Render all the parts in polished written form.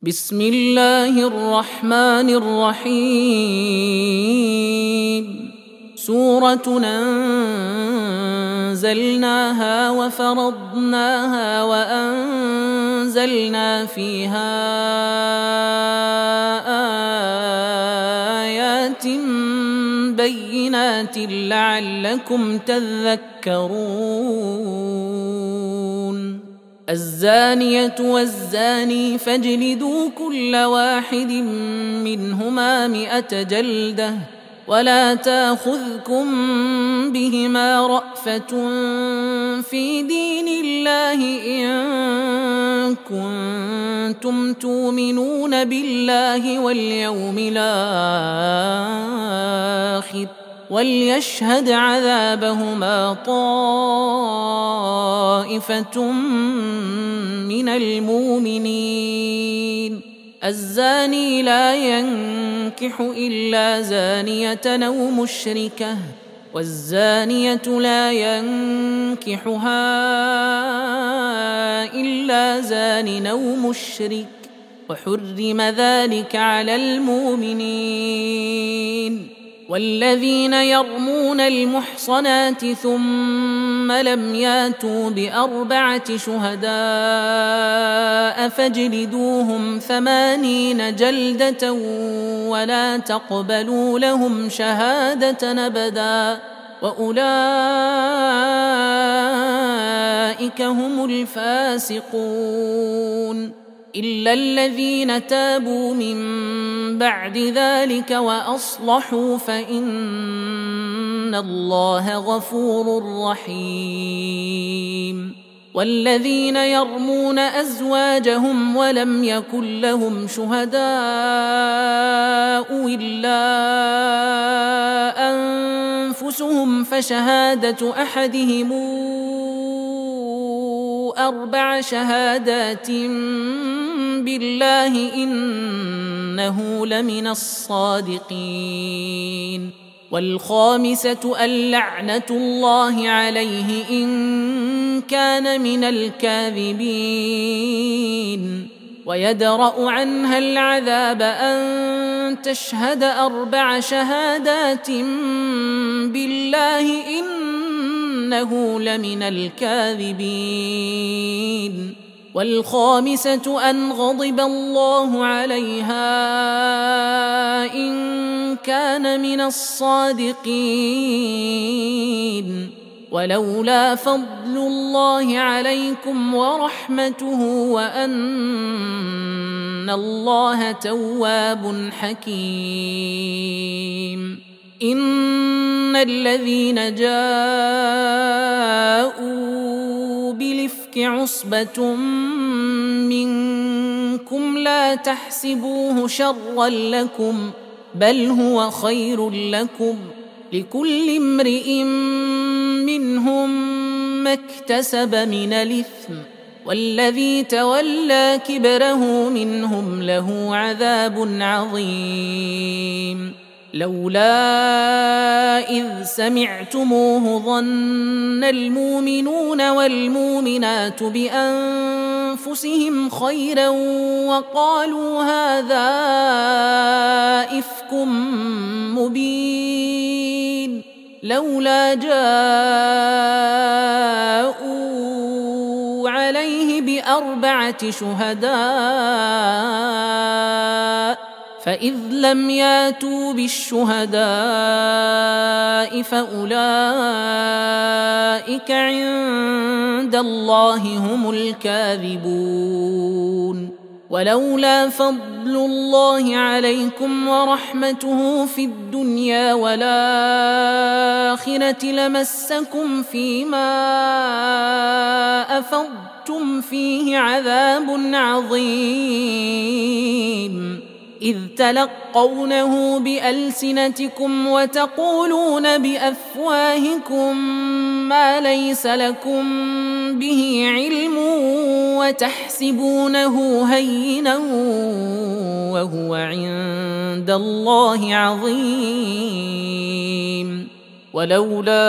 بسم الله الرحمن الرحيم. سورة أنزلناها وفرضناها وأنزلنا فيها آيات بينات لعلكم تذكرون. الزانية والزاني فاجلدوا كل واحد منهما 100 جلدة ولا تأخذكم بهما رأفة في دين الله إن كنتم تؤمنون بالله واليوم الآخر وليشهد عذابهما طائفة من المؤمنين. الزاني لا ينكح إلا زانية أو مشركة والزانية لا ينكحها إلا زان أو مشرك وحرم ذلك على المؤمنين. والذين يرمون المحصنات ثم لم ياتوا ب4 شهداء فاجلدوهم 80 جلدة ولا تقبلوا لهم شهادة أبدا وأولئك هم الفاسقون. إلا الذين تابوا من بعد ذلك وأصلحوا فإن الله غفور رحيم. والذين يرمون أزواجهم ولم يكن لهم شهداء إلا أنفسهم فشهادة أحدهم 4 شهادات بالله إنه لمن الصادقين. والخامسة اللعنة الله عليه إن كان من الكاذبين. ويدرأ عنها العذاب أن تشهد 4 شهادات بالله إنه لمن الكاذبين. والخامسة أن غضب الله عليها إن كان من الصادقين. ولولا فضل الله عليكم ورحمته وأن الله تواب حكيم. إن الذين جاءوا بالإفك عصبة منكم لا تحسبوه شرا لكم بل هو خير لكم لكل امرئ منهم ما اكتسب من الإثم والذي تولى كبره منهم له عذاب عظيم. لولا إذ سمعتموه ظن المؤمنون والمؤمنات بأنفسهم خيرا وقالوا هذا إفك مبين. لولا جاءوا عليه ب4 شهداء فإذ لم ياتوا بالشهداء فأولئك عند الله هم الكاذبون. ولولا فضل الله عليكم ورحمته في الدنيا والآخرة لمسكم فيما أفضتم فيه عذاب عظيم إذ تلقونه بألسنتكم وتقولون بأفواهكم ما ليس لكم به علم وتحسبونه هينا وهو عند الله عظيم. ولولا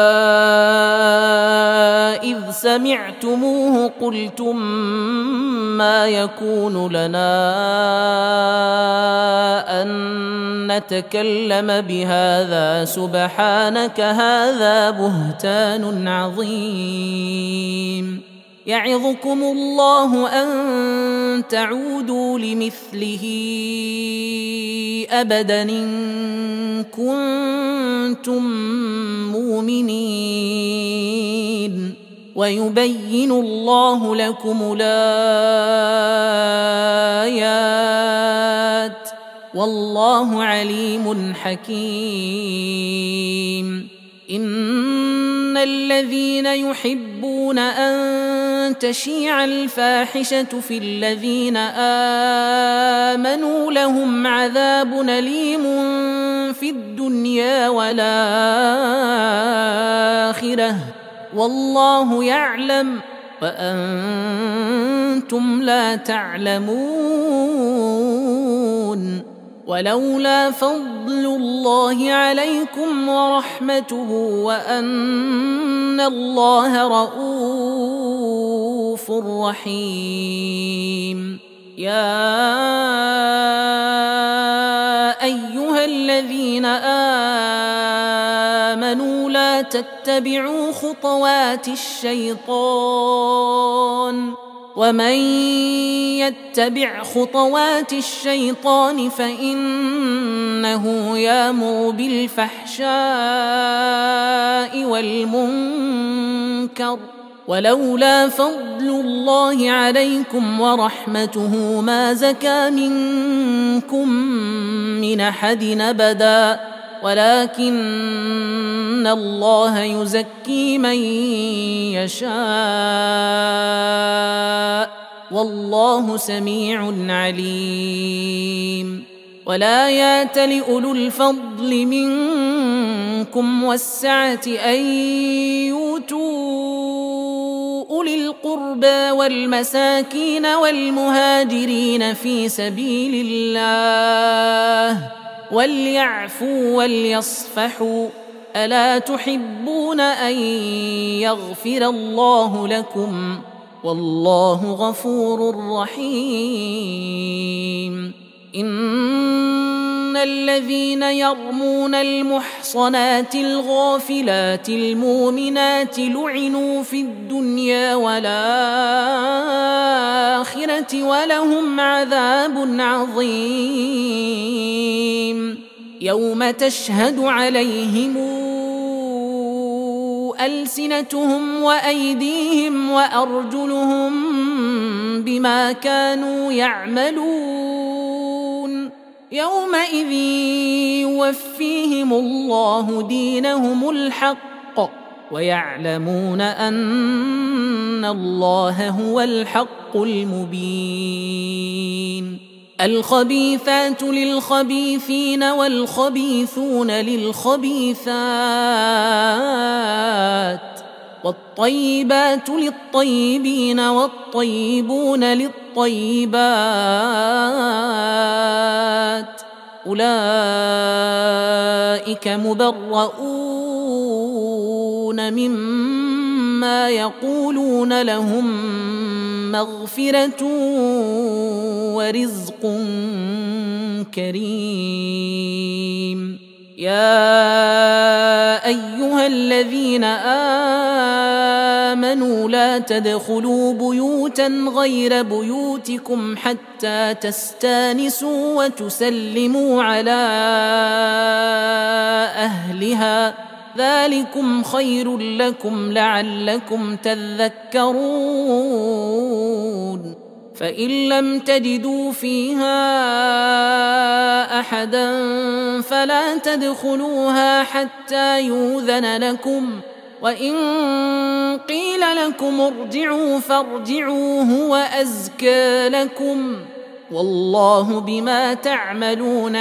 إذ سمعتموه قلتم ما يكون لنا أن نتكلم بهذا سبحانك هذا بهتان عظيم يعظكم الله أن تعودوا لمثله أبدا إن كنتم مؤمنين ويبين الله لكم الآيات والله عليم حكيم إن الذين يحبون أن تشيع الفاحشة في الذين آمنوا لهم عذاب أليم في الدنيا والآخرة والله يعلم وأنتم لا تعلمون ولولا فضل الله عليكم ورحمته وأن الله رؤوف رحيم يا أيها الذين آمنوا لا تتبعوا خطوات الشيطان ومن يتبع خطوات الشيطان فإنه يأمر بالفحشاء والمنكر ولولا فضل الله عليكم ورحمته ما زكى منكم من أحد أبدا ولكن الله يزكي من يشاء والله سميع عليم ولا يأتل أولو الفضل منكم والسعة أن يؤتوا أولي القربى والمساكين والمهاجرين في سبيل الله وليعفوا وليصفحوا ألا تحبون أن يغفر الله لكم والله غفور رحيم إن الذين يرمون المحصنات الغافلات المؤمنات لعنوا في الدنيا والآخرة ولهم عذاب عظيم يوم تشهد عليهم ألسنتهم وأيديهم وأرجلهم بما كانوا يعملون يومئذ يوفيهم الله دينهم الحق ويعلمون أن الله هو الحق المبين الخبيثات للخبيثين والخبيثون للخبيثات والطيبات للطيبين والطيبون للطيبات أولئك مبرؤون مما يقولون لهم مغفرة ورزق كريم يا أيها الذين آمنوا لا تدخلوا بيوتا غير بيوتكم حتى تستانسوا وتسلموا على أهلها ذلكم خير لكم لعلكم تذكرون فإن لم تجدوا فيها أحدا فلا تدخلوها حتى يؤذن لكم وإن قيل لكم ارجعوا فارجعوا هو أزكى لكم والله بما تعملون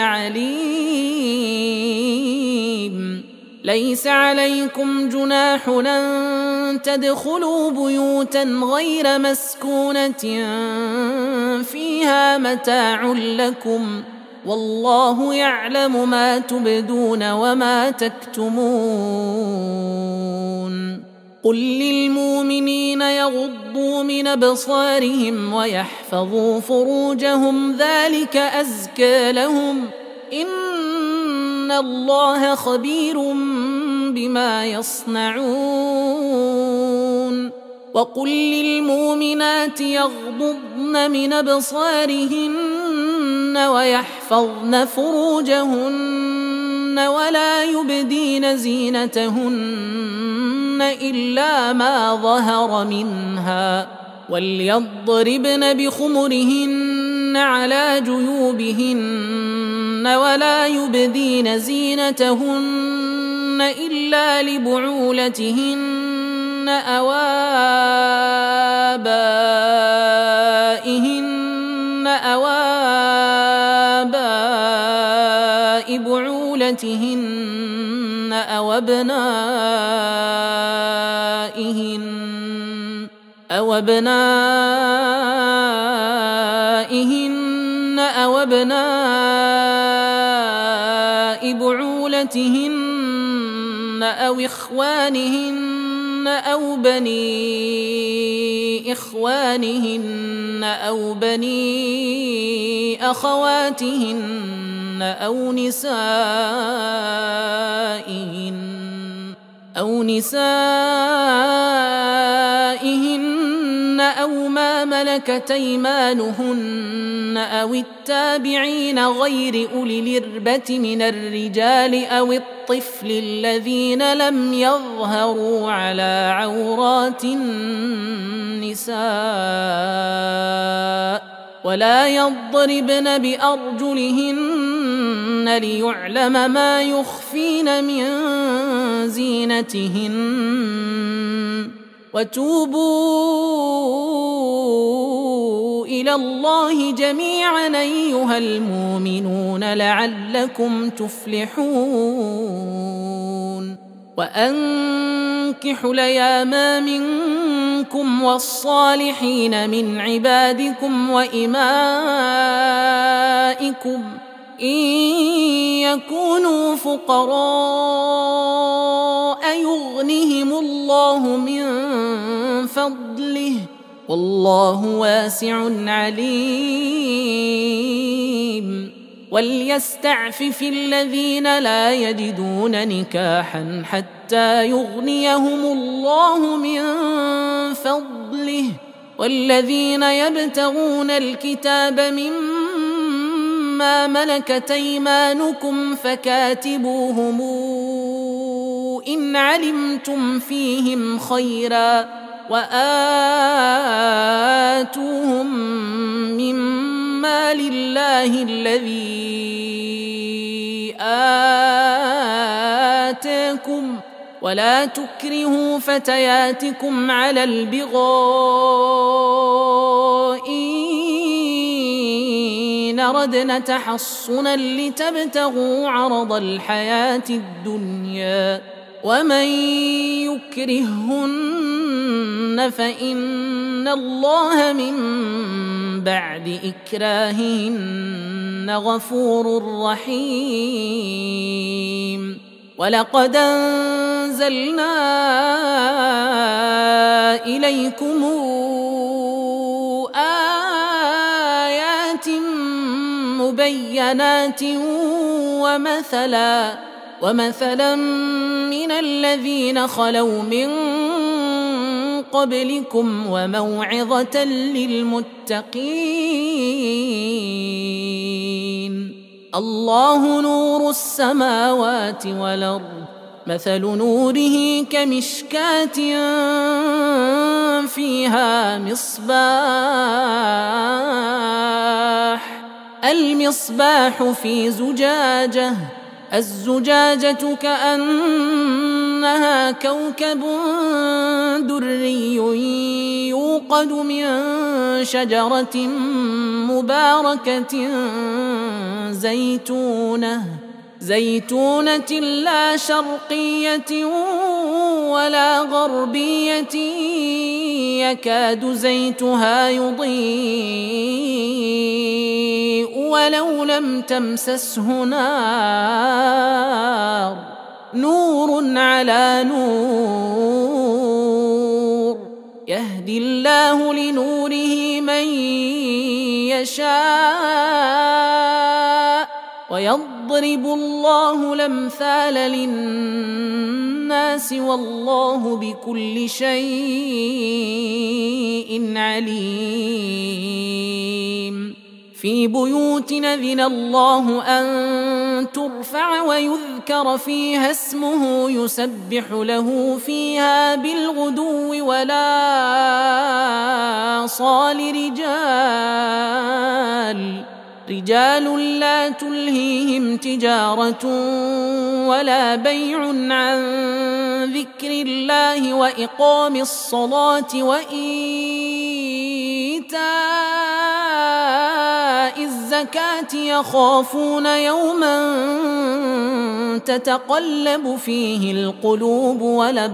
عليم ليس عليكم جناح أن تدخلوا بيوتا غير مسكونة فيها متاع لكم والله يعلم ما تبدون وما تكتمون قل للمؤمنين يغضوا من أبصارهم ويحفظوا فروجهم ذلك أزكى لهم إن الله خبير بما يصنعون وقل للمؤمنات يغضضن من أبصارهن ويحفظن فروجهن ولا يبدين زينتهن إلا ما ظهر منها وليضربن بخمرهن على جيوبهن ولا يبدين زينتهن إلا لبعولتهن أو آباء بعولتهن أو أبنائهن أو بعولتهن أو إخوانهن أو بني إخوانهن أو بني أخواتهن أو نسائهن أو ما ملكت أيمانهن أو التابعين غير أولي الإربة من الرجال أو الطفل الذين لم يظهروا على عورات النساء ولا يضربن بأرجلهن ليعلم ما يخفين من زينتهن وتوبوا إلى الله جميعا أيها المؤمنون لعلكم تفلحون وأنكحوا الأيام منكم والصالحين من عبادكم وإمائكم إن يكونوا فقراء يغنهم الله من فضله والله واسع عليم وليستعفف الذين لا يجدون نكاحا حتى يغنيهم الله من فضله والذين يبتغون الكتاب مما ملكت أيمانكم فكاتبوهم إن علمتم فيهم خيرا وآتوهم مما لله الذي آتاكم ولا تكرهوا فتياتكم على البغاء إن أردنا تحصنا لتبتغوا عرض الحياة الدنيا ومن يكرهن فإن الله من بعد إكراههن غفور رحيم ولقد أنزلنا إليكم آيات مبينات ومثلا من الذين خلوا من قبلكم وموعظة للمتقين الله نور السماوات والأرض مثل نوره كمشكاة فيها مصباح المصباح في زجاجة الزجاجة كأنها كوكب دري يوقد من شجرة مباركة زيتونة لا شرقية ولا غربية يكاد زيتها يضيء ولو لم تمسسه نار نور على نور يهدي الله لنوره من يشاء ويضرب الله الأمثال للناس والله بكل شيء عليم في بيوت أذن الله أن ترفع ويذكر فيها اسمه يسبح له فيها بالغدو ولا صال رجال لا تلهيهم تجارة ولا بيع عن ذكر الله وإقام الصلاة وإيتاء الزكاة يخافون يوما تتقلب فيه القلوب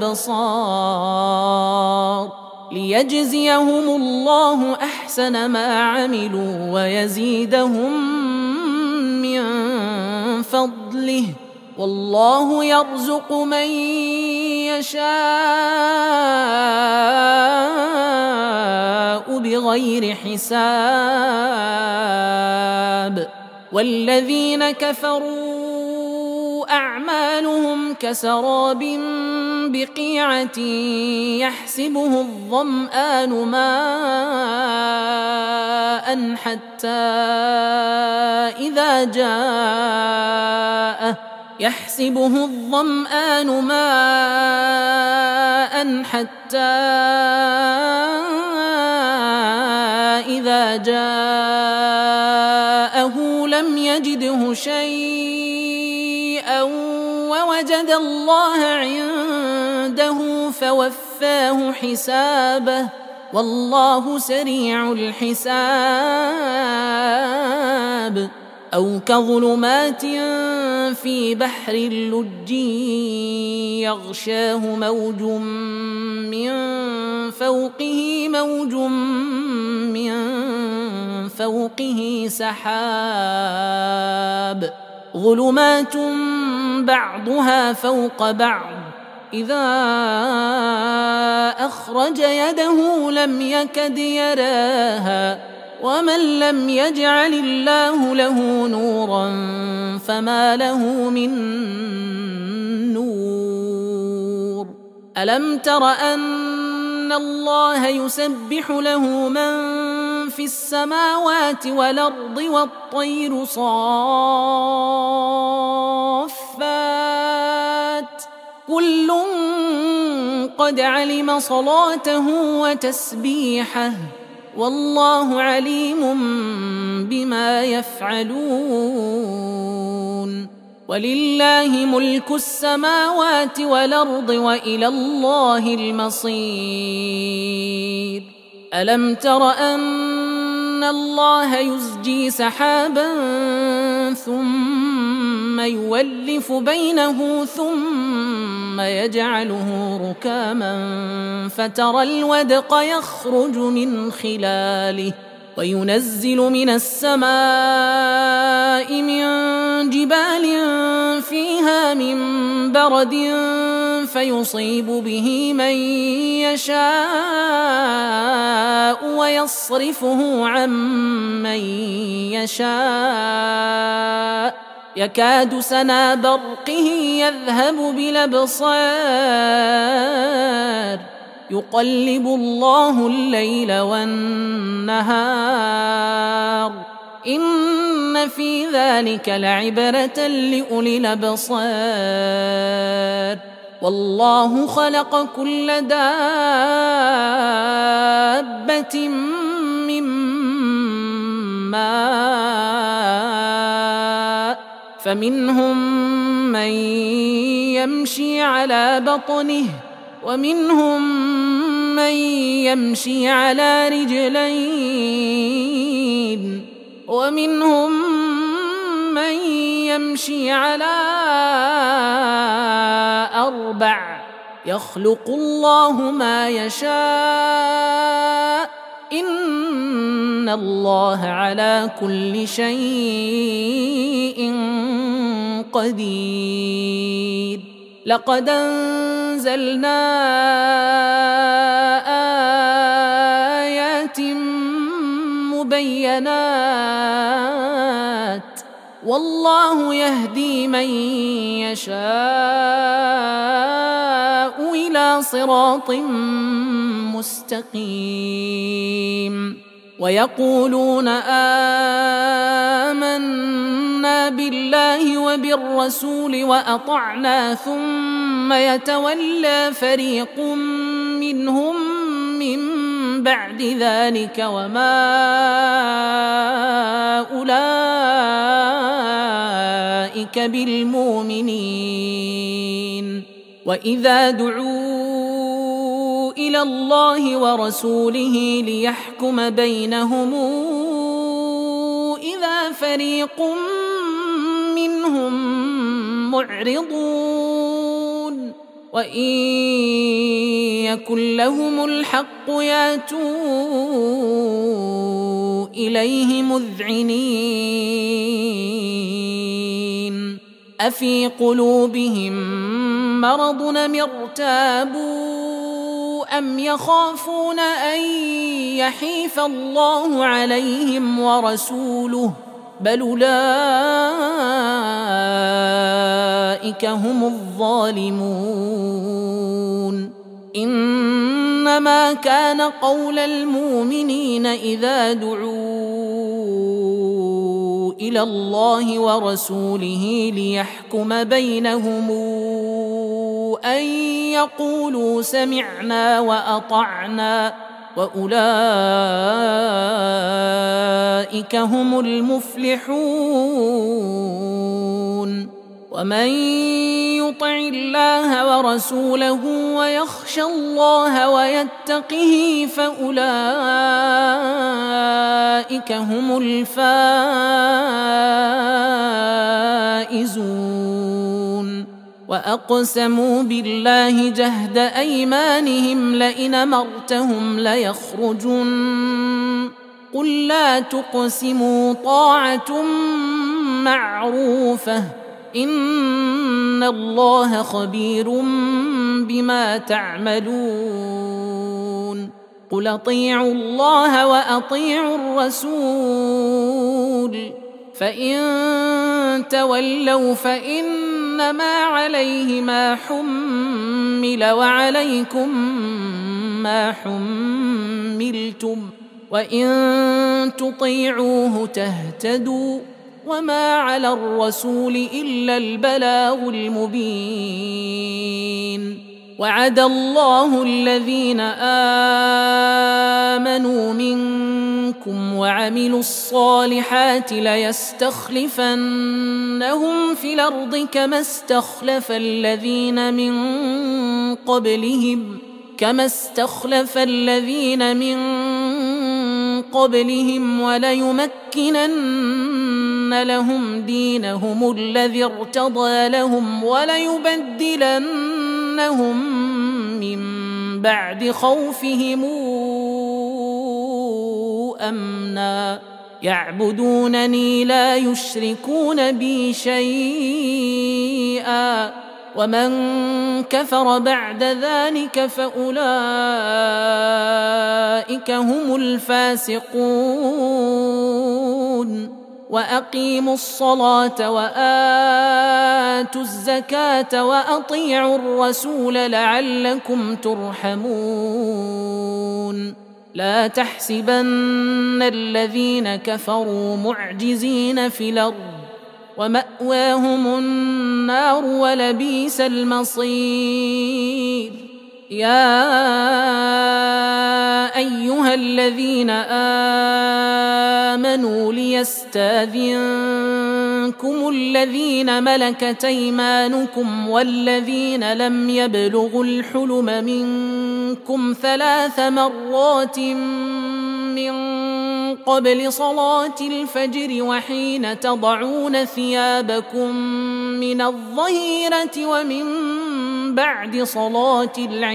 والأبصار ليجزيهم الله أحسن ما عملوا ويزيدهم من فضله والله يرزق من يشاء بغير حساب والذين كفروا أعمالهم كسراب بقيعة يحسبه الظمآن ماء حتى إذا جاءه لم يجده شيئا ووجد الله عنده فوفاه حسابه والله سريع الحساب أو كظلمات في بحر اللج يغشاه موج من فوقه سحاب ظلمات بعضها فوق بعض إذا أخرج يده لم يكد يراها ومن لم يجعل الله له نورا فما له من نور ألم تر أن الله يسبح له من في السماوات والأرض والطير صافات كل قد علم صلاته وتسبيحه والله عليم بما يفعلون ولله ملك السماوات والأرض وإلى الله المصير ألم تر أن الله يزجي سحابا ثم يولف بينه ثم يجعله ركاما فترى الودق يخرج من خلاله وينزل من السماء من جبال فيها من برد فيصيب به من يشاء ويصرفه عن من يشاء يكاد سنا برقه يذهب بالأبصار يقلب الله الليل والنهار إن في ذلك لعبرة لأولي الأبصار والله خلق كل دابة من ماء فمنهم من يمشي على بطنه ومنهم من يمشي على رجلين ومنهم من يمشي على أربع يخلق الله ما يشاء إن الله على كل شيء قدير لقد أنزلنا آيات مبينات والله يهدي من يشاء إلى صراط مستقيم ويقولون آمنا بالله وبالرسول وأطعنا ثم يتولى فريق منهم من بعد ذلك وما أولئك بالمؤمنين وإذا دعوا إلى الله ورسوله ليحكم بينهم إذا فريق منهم معرضون وإن يكن لهم الحق ياتوا إليه مذعنين أفي قلوبهم مرض أم ارتابوا أم يخافون أن يحيف الله عليهم ورسوله بل أولئك هم الظالمون إنما كان قول المؤمنين إذا دعوا إلى الله ورسوله ليحكم بينهم أن يقولوا سمعنا وأطعنا وأولئك هم المفلحون ومن يطع الله ورسوله ويخشى الله ويتقه فأولئك هم الفائزون وأقسموا بالله جهد أيمانهم لئن أمرتهم ليخرجن قل لا تقسموا طاعة معروفة إن الله خبير بما تعملون قل أطيعوا الله وأطيعوا الرسول فإن تولوا فإنما عليه ما حمل وعليكم ما حملتم وإن تطيعوه تهتدوا وما على الرسول إلا البلاغ المبين وعد الله الذين آمنوا منكم وعملوا الصالحات ليستخلفنهم في الأرض كما استخلف الذين من قبلهم وليمكنن لهم دينهم الذي ارتضى لهم وليبدلنهم من بعد خوفهم أمنا يعبدونني لا يشركون بي شيئا ومن كفر بعد ذلك فأولئك هم الفاسقون وأقيموا الصلاة وآتوا الزكاة وأطيعوا الرسول لعلكم ترحمون لا تحسبن الذين كفروا معجزين في الأرض ومأواهم النار ولبئس المصير يا أيها الذين آمنوا ليستأذنكم الذين ملكت أيمانكم والذين لم يبلغوا الحلم منكم 3 مرات من قبل صلاة الفجر وحين تضعون ثيابكم من الظهيرة ومن بعد صلاة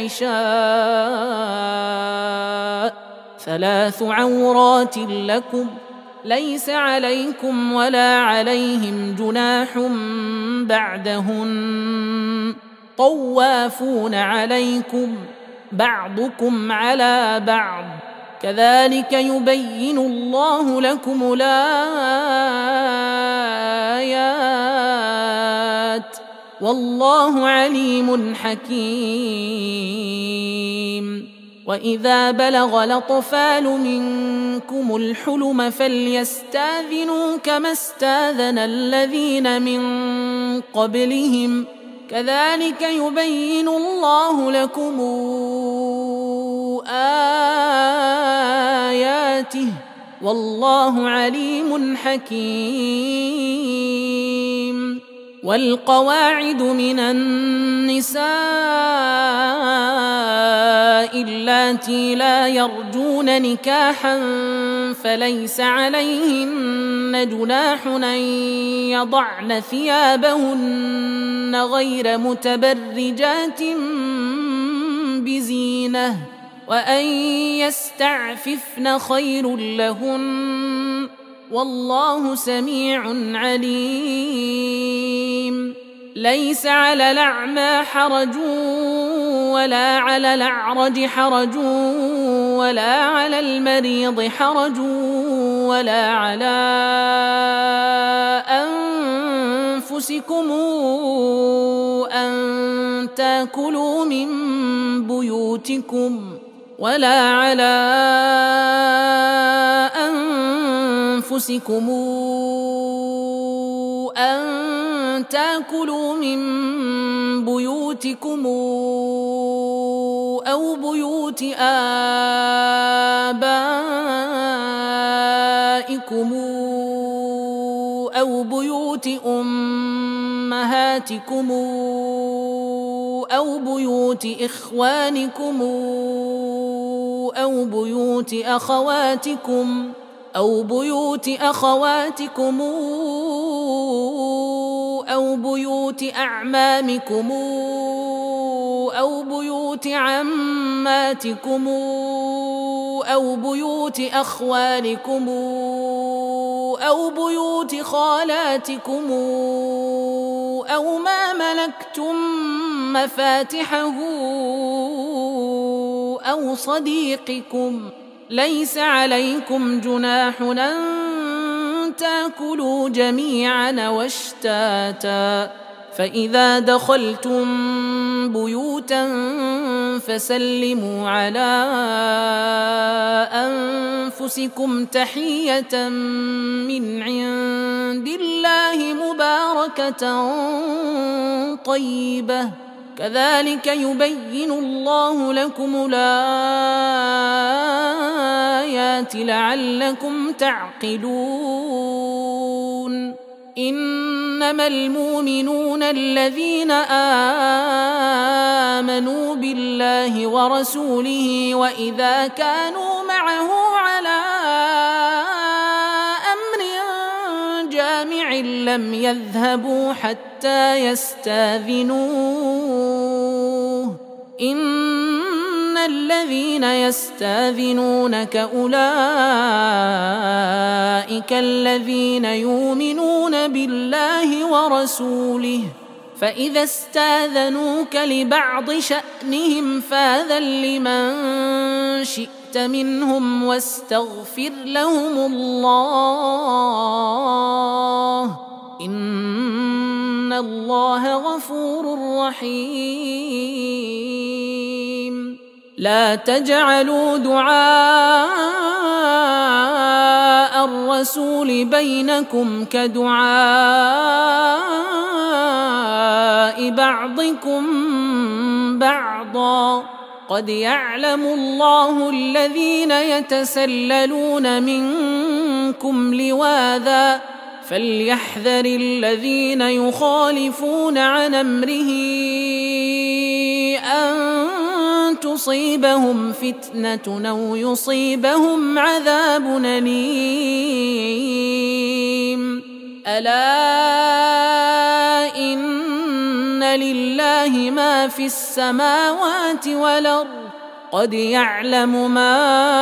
العشاء 3 عورات لكم ليس عليكم ولا عليهم جناح بعدهن طوافون عليكم بعضكم على بعض كذلك يبين الله لكم الآيات والله عليم حكيم. وإذا بلغ الأطفال منكم الحلم فليستاذنوا كما استاذن الذين من قبلهم كذلك يبين الله لكم آياته والله عليم حكيم. والقواعد من النساء اللاتي لا يرجون نكاحا فليس عليهن جناح أن يضعن ثيابهن غير متبرجات بزينة وأن يستعففن خير لهن والله سميع عليم. ليس على الأعمى حرج ولا على الأعرج حرج ولا على المريض حرج ولا على أنفسكم أن تأكلوا من بيوتكم ولا على أنفسكم أن تأكلوا من بيوتكم أو بيوت آبائكم أو بيوت أمهاتكم أو بيوت إخوانكم أو بيوت أخواتكم أو بيوت أخواتكم أو بيوت أعمامكم أو بيوت عماتكم أو بيوت أخوالكم أو بيوت خالاتكم أو ما ملكتم مفاتحه أو صديقكم ليس عليكم جناح أن تأكلوا جميعا واشتاتا فإذا دخلتم بيوتا فسلموا على أنفسكم تحية من عند الله مباركة طيبة كذلك يبين الله لكم الآيات لعلكم تعقلون. إنما المؤمنون الذين آمنوا بالله ورسوله وإذا كانوا معه على أمر جامع لم يذهبوا حتى يستاذنوه إن الذين يستاذنونك أولئك الذين يؤمنون بالله ورسوله فإذا استاذنوك لبعض شأنهم فاذن لمن شئت منهم واستغفر لهم الله إن الله غفور رحيم. لا تجعلوا دعاء الرسول بينكم كدعاء بعضكم بعضا قد يعلم الله الذين يتسللون منكم لواذا فليحذر الذين يخالفون عن أمره أن تصيبهم فتنة أو يصيبهم عذاب أليم ألا إن لله ما في السماوات والأرض قد يعلم ما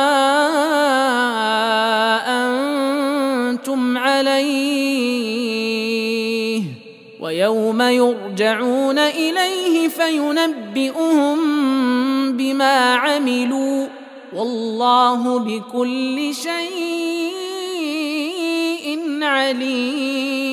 أنتم عليه ويوم يرجعون إليه فينبئهم بما عملوا والله بكل شيء عليم.